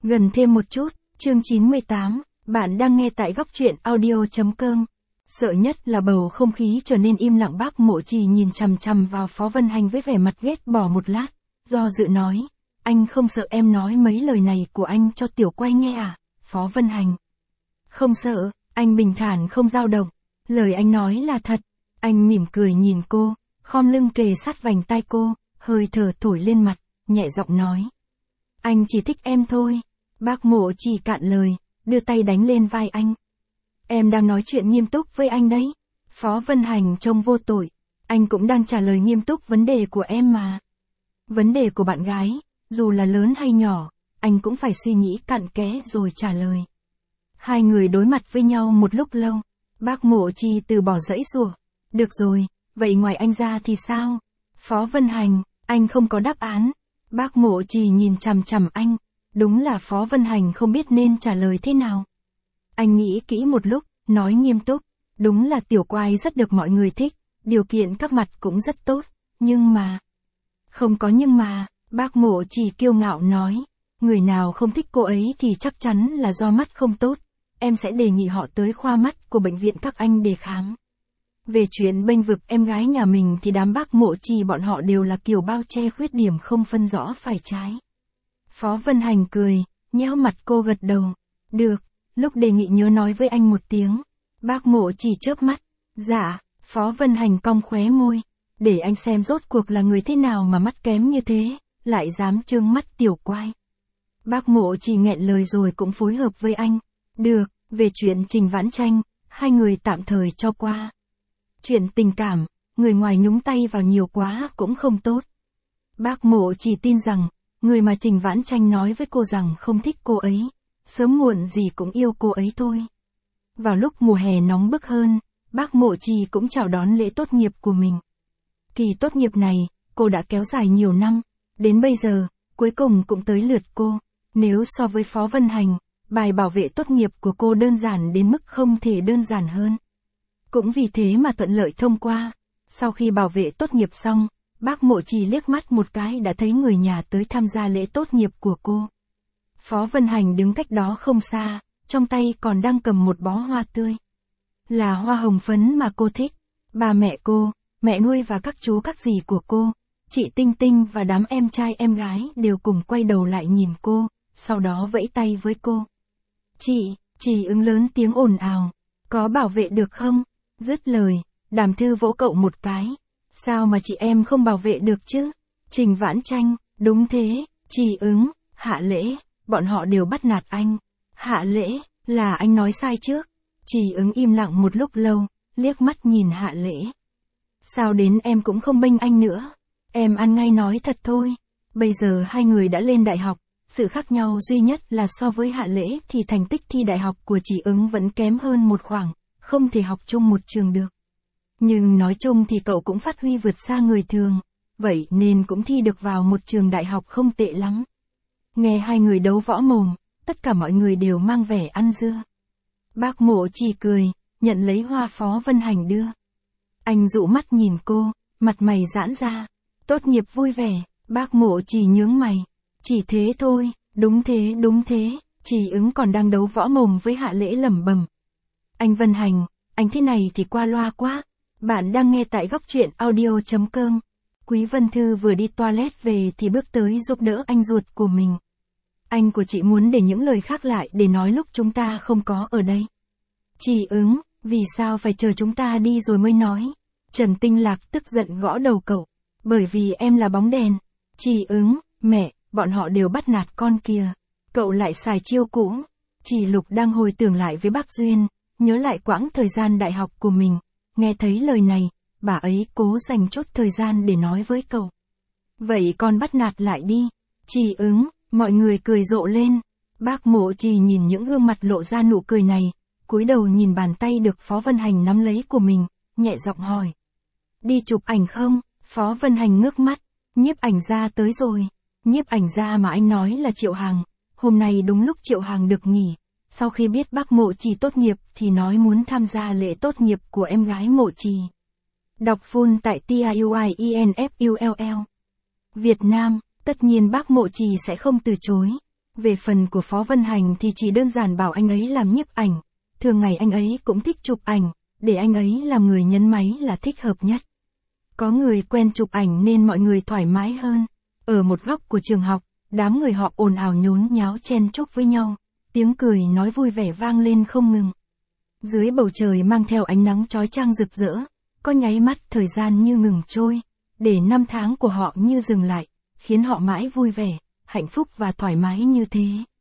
Gần thêm một chút, chương 98, bạn đang nghe tại góc truyện audio.com. Sợ nhất là bầu không khí trở nên im lặng. Bác Mộ Trì nhìn chằm chằm vào Phó Vân Hành với vẻ mặt ghét bỏ một lát, do dự nói, anh không sợ em nói mấy lời này của anh cho Tiểu Quay nghe à, Phó Vân Hành? Không sợ, anh bình thản không dao động, lời anh nói là thật. Anh mỉm cười nhìn cô, khom lưng kề sát vành tai cô, hơi thở thổi lên mặt, nhẹ giọng nói. Anh chỉ thích em thôi. Bác Mộ Trì cạn lời, đưa tay đánh lên vai anh. Em đang nói chuyện nghiêm túc với anh đấy. Phó Vân Hành trông vô tội, anh cũng đang trả lời nghiêm túc vấn đề của em mà. Vấn đề của bạn gái, dù là lớn hay nhỏ, anh cũng phải suy nghĩ cặn kẽ rồi trả lời. Hai người đối mặt với nhau một lúc lâu, bác Mộ Trì từ bỏ giãy giụa. Được rồi, vậy ngoài anh ra thì sao? Phó Vân Hành, anh không có đáp án. Bác Mộ Trì nhìn chằm chằm anh, đúng là Phó Vân Hành không biết nên trả lời thế nào. Anh nghĩ kỹ một lúc, nói nghiêm túc, đúng là Tiểu Quay rất được mọi người thích, điều kiện các mặt cũng rất tốt, nhưng mà... Không có nhưng mà, bác Mộ Trì kiêu ngạo nói, người nào không thích cô ấy thì chắc chắn là do mắt không tốt, em sẽ đề nghị họ tới khoa mắt của bệnh viện các anh để khám. Về chuyện bênh vực em gái nhà mình thì đám bác Mộ Trì bọn họ đều là kiểu bao che khuyết điểm không phân rõ phải trái. Phó Vân Hành cười, nhéo mặt cô gật đầu. Được, lúc đề nghị nhớ nói với anh một tiếng. Bác Mộ Trì chớp mắt. Dạ, Phó Vân Hành cong khóe môi. Để anh xem rốt cuộc là người thế nào mà mắt kém như thế, lại dám trương mắt Tiểu Quay. Bác Mộ Trì nghẹn lời rồi cũng phối hợp với anh. Được, về chuyện Trình Vãn Tranh, hai người tạm thời cho qua. Chuyện tình cảm, người ngoài nhúng tay vào nhiều quá cũng không tốt. Bác Mộ Trì tin rằng, người mà Trình Vãn Tranh nói với cô rằng không thích cô ấy, sớm muộn gì cũng yêu cô ấy thôi. Vào lúc mùa hè nóng bức hơn, bác Mộ Trì cũng chào đón lễ tốt nghiệp của mình. Kỳ tốt nghiệp này, cô đã kéo dài nhiều năm, đến bây giờ, cuối cùng cũng tới lượt cô. Nếu so với Phó Vân Hành, bài bảo vệ tốt nghiệp của cô đơn giản đến mức không thể đơn giản hơn. Cũng vì thế mà thuận lợi thông qua. Sau khi bảo vệ tốt nghiệp xong, bác Mộ Trì liếc mắt một cái đã thấy người nhà tới tham gia lễ tốt nghiệp của cô. Phó Vân Hành đứng cách đó không xa, trong tay còn đang cầm một bó hoa tươi. Là hoa hồng phấn mà cô thích. Bà mẹ cô, mẹ nuôi và các chú các dì của cô, chị Tinh Tinh và đám em trai em gái đều cùng quay đầu lại nhìn cô, sau đó vẫy tay với cô. Chị ứng lớn tiếng ồn ào. Có bảo vệ được không? Dứt lời, Đàm Thư vỗ cậu một cái. Sao mà chị em không bảo vệ được chứ? Trình Vãn Tranh, đúng thế, chị ứng, Hạ Lễ, bọn họ đều bắt nạt anh. Hạ Lễ, là anh nói sai trước. Chị ứng im lặng một lúc lâu, liếc mắt nhìn Hạ Lễ. Sao đến em cũng không bênh anh nữa? Em ăn ngay nói thật thôi. Bây giờ hai người đã lên đại học, sự khác nhau duy nhất là so với Hạ Lễ thì thành tích thi đại học của chị ứng vẫn kém hơn một khoảng, không thể học chung một trường được. Nhưng nói chung thì cậu cũng phát huy vượt xa người thường, vậy nên cũng thi được vào một trường đại học không tệ lắm. Nghe hai người đấu võ mồm, tất cả mọi người đều mang vẻ ăn dưa. Bác Mộ Trì cười, nhận lấy hoa Phó Vân Hành đưa. Anh dụ mắt nhìn cô, mặt mày giãn ra. Tốt nghiệp vui vẻ, bác Mộ Trì nhướng mày. Chỉ thế thôi, đúng thế, chị ứng còn đang đấu võ mồm với Hạ Lễ lẩm bẩm. Anh Vân Hành, anh thế này thì qua loa quá. Bạn đang nghe tại góc truyện audio.com. Quý Vân Thư vừa đi toilet về thì bước tới giúp đỡ anh ruột của mình. Anh của chị muốn để những lời khác lại để nói lúc chúng ta không có ở đây. Chị ứng, vì sao phải chờ chúng ta đi rồi mới nói? Trần Tinh Lạc tức giận gõ đầu cậu. Bởi vì em là bóng đèn. Chị ứng, mẹ, bọn họ đều bắt nạt con kìa. Cậu lại xài chiêu cũ. Chị Lục đang hồi tưởng lại với bác Duyên, nhớ lại quãng thời gian đại học của mình. Nghe thấy lời này, bà ấy cố dành chút thời gian để nói với cậu. Vậy con bắt nạt lại đi. Chị ứng, mọi người cười rộ lên. Bác Mộ Trì nhìn những gương mặt lộ ra nụ cười này, cúi đầu nhìn bàn tay được Phó Vân Hành nắm lấy của mình, nhẹ giọng hỏi. Đi chụp ảnh không? Phó Vân Hành ngước mắt, nhiếp ảnh gia tới rồi. Nhiếp ảnh gia mà anh nói là Triệu Hằng, hôm nay đúng lúc Triệu Hằng được nghỉ. Sau khi biết bác Mộ Trì tốt nghiệp thì nói muốn tham gia lễ tốt nghiệp của em gái Mộ Trì. Đọc full tại TIUIENFULL. Việt Nam, tất nhiên bác Mộ Trì sẽ không từ chối. Về phần của Phó Vân Hành thì chỉ đơn giản bảo anh ấy làm nhiếp ảnh. Thường ngày anh ấy cũng thích chụp ảnh, để anh ấy làm người nhấn máy là thích hợp nhất. Có người quen chụp ảnh nên mọi người thoải mái hơn. Ở một góc của trường học, đám người họ ồn ào nhốn nháo chen chúc với nhau. Tiếng cười nói vui vẻ vang lên không ngừng. Dưới bầu trời mang theo ánh nắng chói chang rực rỡ, có nháy mắt thời gian như ngừng trôi, để năm tháng của họ như dừng lại, khiến họ mãi vui vẻ, hạnh phúc và thoải mái như thế.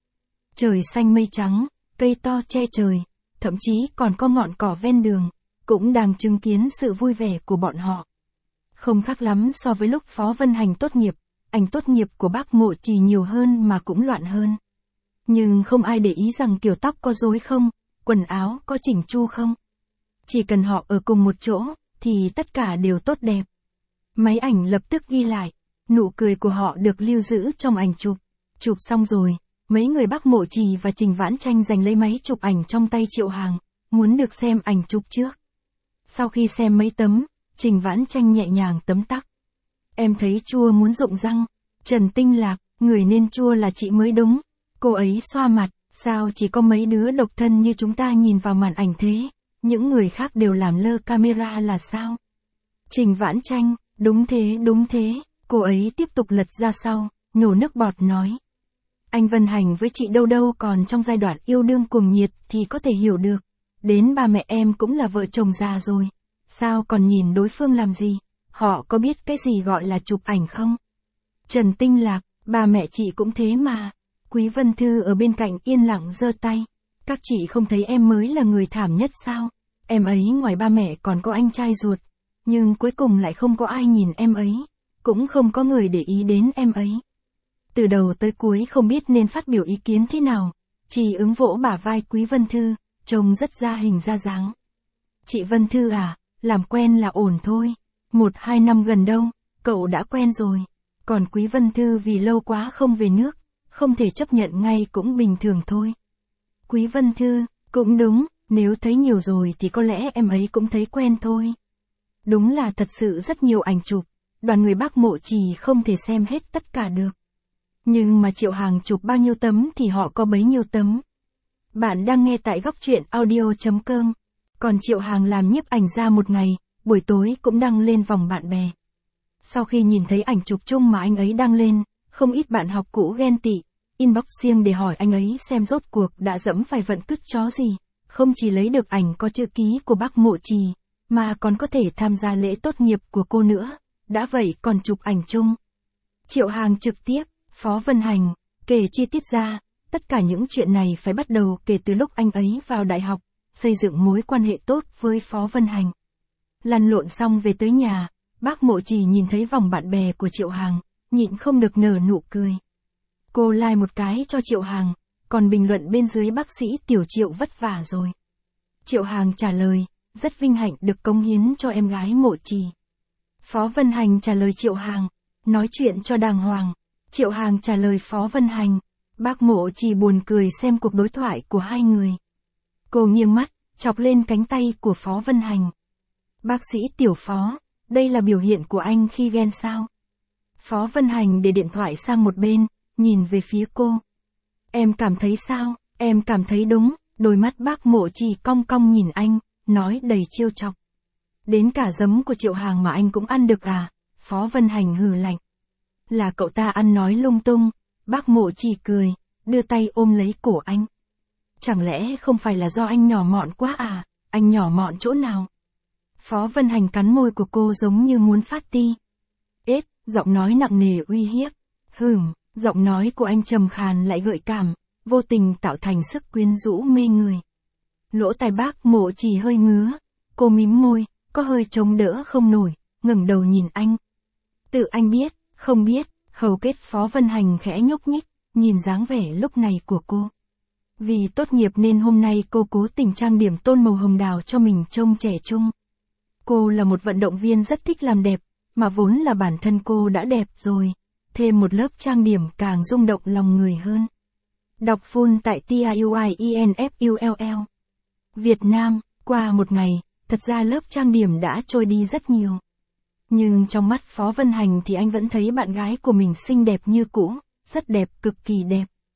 Trời xanh mây trắng, cây to che trời, thậm chí còn có ngọn cỏ ven đường, cũng đang chứng kiến sự vui vẻ của bọn họ. Không khác lắm so với lúc Phó Vân Hành tốt nghiệp, ảnh tốt nghiệp của bác Mộ Trì nhiều hơn mà cũng loạn hơn. Nhưng không ai để ý rằng kiểu tóc có rối không, quần áo có chỉnh chu không. Chỉ cần họ ở cùng một chỗ, thì tất cả đều tốt đẹp. Máy ảnh lập tức ghi lại, nụ cười của họ được lưu giữ trong ảnh chụp. Chụp xong rồi, mấy người bác Mộ Trì và Trình Vãn Tranh giành lấy máy chụp ảnh trong tay Triệu Hàng, muốn được xem ảnh chụp trước. Sau khi xem mấy tấm, Trình Vãn Tranh nhẹ nhàng tấm tắc. Em thấy chua muốn rụng răng. Trần Tinh Lạc, người nên chua là chị mới đúng. Cô ấy xoa mặt, sao chỉ có mấy đứa độc thân như chúng ta nhìn vào màn ảnh thế, những người khác đều làm lơ camera là sao? Trình Vãn Tranh, đúng thế, cô ấy tiếp tục lật ra sau, nhổ nước bọt nói. Anh Vân Hành với chị đâu đâu còn trong giai đoạn yêu đương cuồng nhiệt thì có thể hiểu được, đến ba mẹ em cũng là vợ chồng già rồi, sao còn nhìn đối phương làm gì, họ có biết cái gì gọi là chụp ảnh không? Trần Tinh Lạc, ba mẹ chị cũng thế mà. Quý Vân Thư ở bên cạnh yên lặng giơ tay. Các chị không thấy em mới là người thảm nhất sao? Em ấy ngoài ba mẹ còn có anh trai ruột. Nhưng cuối cùng lại không có ai nhìn em ấy. Cũng không có người để ý đến em ấy. Từ đầu tới cuối không biết nên phát biểu ý kiến thế nào. Chị ứng vỗ bả vai Quý Vân Thư, trông rất ra hình ra dáng. Chị Vân Thư à, làm quen là ổn thôi. 1-2 năm gần đâu, cậu đã quen rồi. Còn Quý Vân Thư vì lâu quá không về nước, không thể chấp nhận ngay cũng bình thường thôi. Quý Vân Thư, cũng đúng, nếu thấy nhiều rồi thì có lẽ em ấy cũng thấy quen thôi. Đúng là thật sự rất nhiều ảnh chụp, đoàn người bác Mộ Trì không thể xem hết tất cả được. Nhưng mà Triệu Hàng chụp bao nhiêu tấm thì họ có bấy nhiêu tấm. Bạn đang nghe tại góc truyện audio.com. Còn Triệu Hàng làm nhiếp ảnh ra một ngày, buổi tối cũng đăng lên vòng bạn bè. Sau khi nhìn thấy ảnh chụp chung mà anh ấy đăng lên, không ít bạn học cũ ghen tị, inbox riêng để hỏi anh ấy xem rốt cuộc đã dẫm phải vận cứt chó gì, không chỉ lấy được ảnh có chữ ký của bác Mộ Trì, mà còn có thể tham gia lễ tốt nghiệp của cô nữa, đã vậy còn chụp ảnh chung. Triệu Hàng trực tiếp, Phó Vân Hành, kể chi tiết ra, tất cả những chuyện này phải bắt đầu kể từ lúc anh ấy vào đại học, xây dựng mối quan hệ tốt với Phó Vân Hành. Lăn lộn xong về tới nhà, bác Mộ Trì nhìn thấy vòng bạn bè của Triệu Hàng, nhịn không được nở nụ cười. Cô like một cái cho Triệu Hàng, còn bình luận bên dưới bác sĩ Tiểu Triệu vất vả rồi. Triệu Hàng trả lời, rất vinh hạnh được cống hiến cho em gái Mộ Trì. Phó Vân Hành trả lời Triệu Hàng, nói chuyện cho đàng hoàng. Triệu Hàng trả lời Phó Vân Hành, bác Mộ Trì buồn cười xem cuộc đối thoại của hai người. Cô nghiêng mắt, chọc lên cánh tay của Phó Vân Hành. Bác sĩ Tiểu Phó, đây là biểu hiện của anh khi ghen sao? Phó Vân Hành để điện thoại sang một bên, nhìn về phía cô. Em cảm thấy sao? Em cảm thấy đúng. Đôi mắt bác Mộ Trì cong cong nhìn anh, nói đầy trêu chọc. Đến cả giấm của Triệu Hàng mà anh cũng ăn được à? Phó Vân Hành hừ lạnh. Là cậu ta ăn nói lung tung. Bác Mộ Trì cười, đưa tay ôm lấy cổ anh. Chẳng lẽ không phải là do anh nhỏ mọn quá à? Anh nhỏ mọn chỗ nào? Phó Vân Hành cắn môi của cô giống như muốn phát ti. Giọng nói nặng nề uy hiếp. Giọng nói của anh trầm khàn lại gợi cảm, vô tình tạo thành sức quyến rũ mê người. Lỗ tai bác Mộ Trì hơi ngứa, cô mím môi, có hơi chống đỡ không nổi, ngẩng đầu nhìn anh. Tự anh biết, không biết, hầu kết Phó Vân Hành khẽ nhúc nhích, nhìn dáng vẻ lúc này của cô. Vì tốt nghiệp nên hôm nay cô cố tình trang điểm tôn màu hồng đào cho mình trông trẻ trung. Cô là một vận động viên rất thích làm đẹp, mà vốn là bản thân cô đã đẹp rồi, thêm một lớp trang điểm càng rung động lòng người hơn. Đọc full tại TIUIENFULL. Việt Nam, qua một ngày, thật ra lớp trang điểm đã trôi đi rất nhiều. Nhưng trong mắt Phó Vân Hành thì anh vẫn thấy bạn gái của mình xinh đẹp như cũ, rất đẹp, cực kỳ đẹp.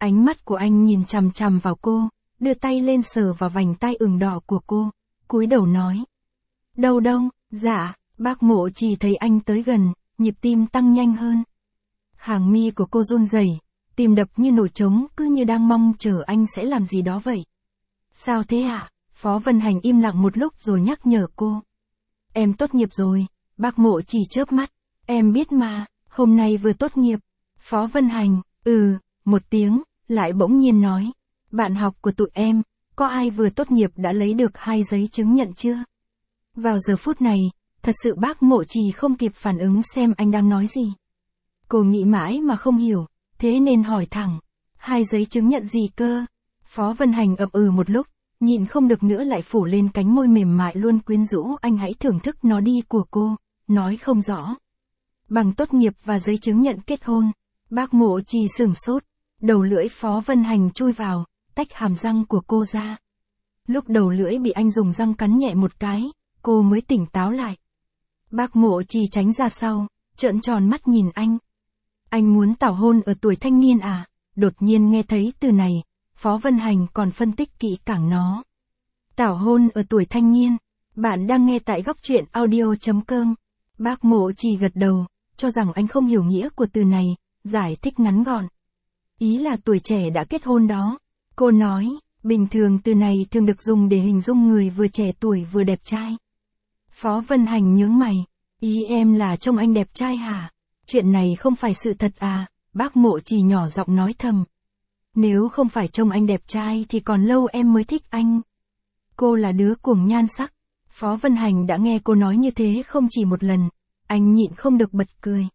Ánh mắt của anh nhìn chằm chằm vào cô, đưa tay lên sờ vào vành tai ửng đỏ của cô, cúi đầu nói. Đâu đâu, dạ, bác Mộ Trì thấy anh tới gần, nhịp tim tăng nhanh hơn. Hàng mi của cô run rẩy, tim đập như nổi trống, cứ như đang mong chờ anh sẽ làm gì đó vậy. Sao thế ạ? Phó Vân Hành im lặng một lúc rồi nhắc nhở cô. Em tốt nghiệp rồi, bác Mộ Trì chớp mắt. Em biết mà, hôm nay vừa tốt nghiệp. Phó Vân Hành, một tiếng, lại bỗng nhiên nói. Bạn học của tụi em, có ai vừa tốt nghiệp đã lấy được 2 giấy chứng nhận chưa? Vào giờ phút này, thật sự bác Mộ Trì không kịp phản ứng xem anh đang nói gì. Cô nghĩ mãi mà không hiểu, thế nên hỏi thẳng. 2 giấy chứng nhận gì cơ? Phó Vân Hành ậm một lúc, nhịn không được nữa lại phủ lên cánh môi mềm mại luôn quyến rũ. Anh hãy thưởng thức nó đi của cô, nói không rõ. Bằng tốt nghiệp và giấy chứng nhận kết hôn. Bác Mộ Trì sửng sốt, đầu lưỡi Phó Vân Hành chui vào, tách hàm răng của cô ra. Lúc đầu lưỡi bị anh dùng răng cắn nhẹ một cái, cô mới tỉnh táo lại. Bác Mộ Trì tránh ra sau, trợn tròn mắt nhìn anh. Anh muốn tảo hôn ở tuổi thanh niên à? Đột nhiên nghe thấy từ này, Phó Vân Hành còn phân tích kỹ càng nó. Tảo hôn ở tuổi thanh niên, bạn đang nghe tại góc truyện audio.com. Bác Mộ Trì gật đầu, cho rằng anh không hiểu nghĩa của từ này, giải thích ngắn gọn. Ý là tuổi trẻ đã kết hôn đó. Cô nói, bình thường từ này thường được dùng để hình dung người vừa trẻ tuổi vừa đẹp trai. Phó Vân Hành nhướng mày, ý em là trông anh đẹp trai hả? Chuyện này không phải sự thật à? Bác Mộ Trì nhỏ giọng nói thầm. Nếu không phải trông anh đẹp trai thì còn lâu em mới thích anh. Cô là đứa cuồng nhan sắc. Phó Vân Hành đã nghe cô nói như thế không chỉ một lần, anh nhịn không được bật cười.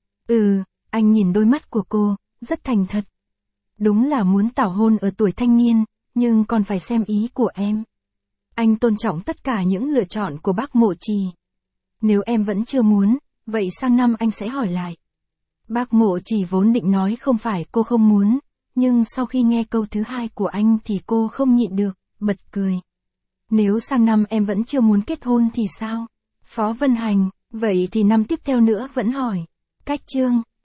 Anh nhìn đôi mắt của cô, rất thành thật. Đúng là muốn tảo hôn ở tuổi thanh niên, nhưng còn phải xem ý của em. Anh tôn trọng tất cả những lựa chọn của bác Mộ Trì. Nếu em vẫn chưa muốn, vậy sang năm anh sẽ hỏi lại. Bác Mộ Trì vốn định nói không phải cô không muốn, nhưng sau khi nghe câu thứ hai của anh thì cô không nhịn được, bật cười. Nếu sang năm em vẫn chưa muốn kết hôn thì sao? Phó Vân Hành, vậy thì năm tiếp theo nữa vẫn hỏi. Cách chương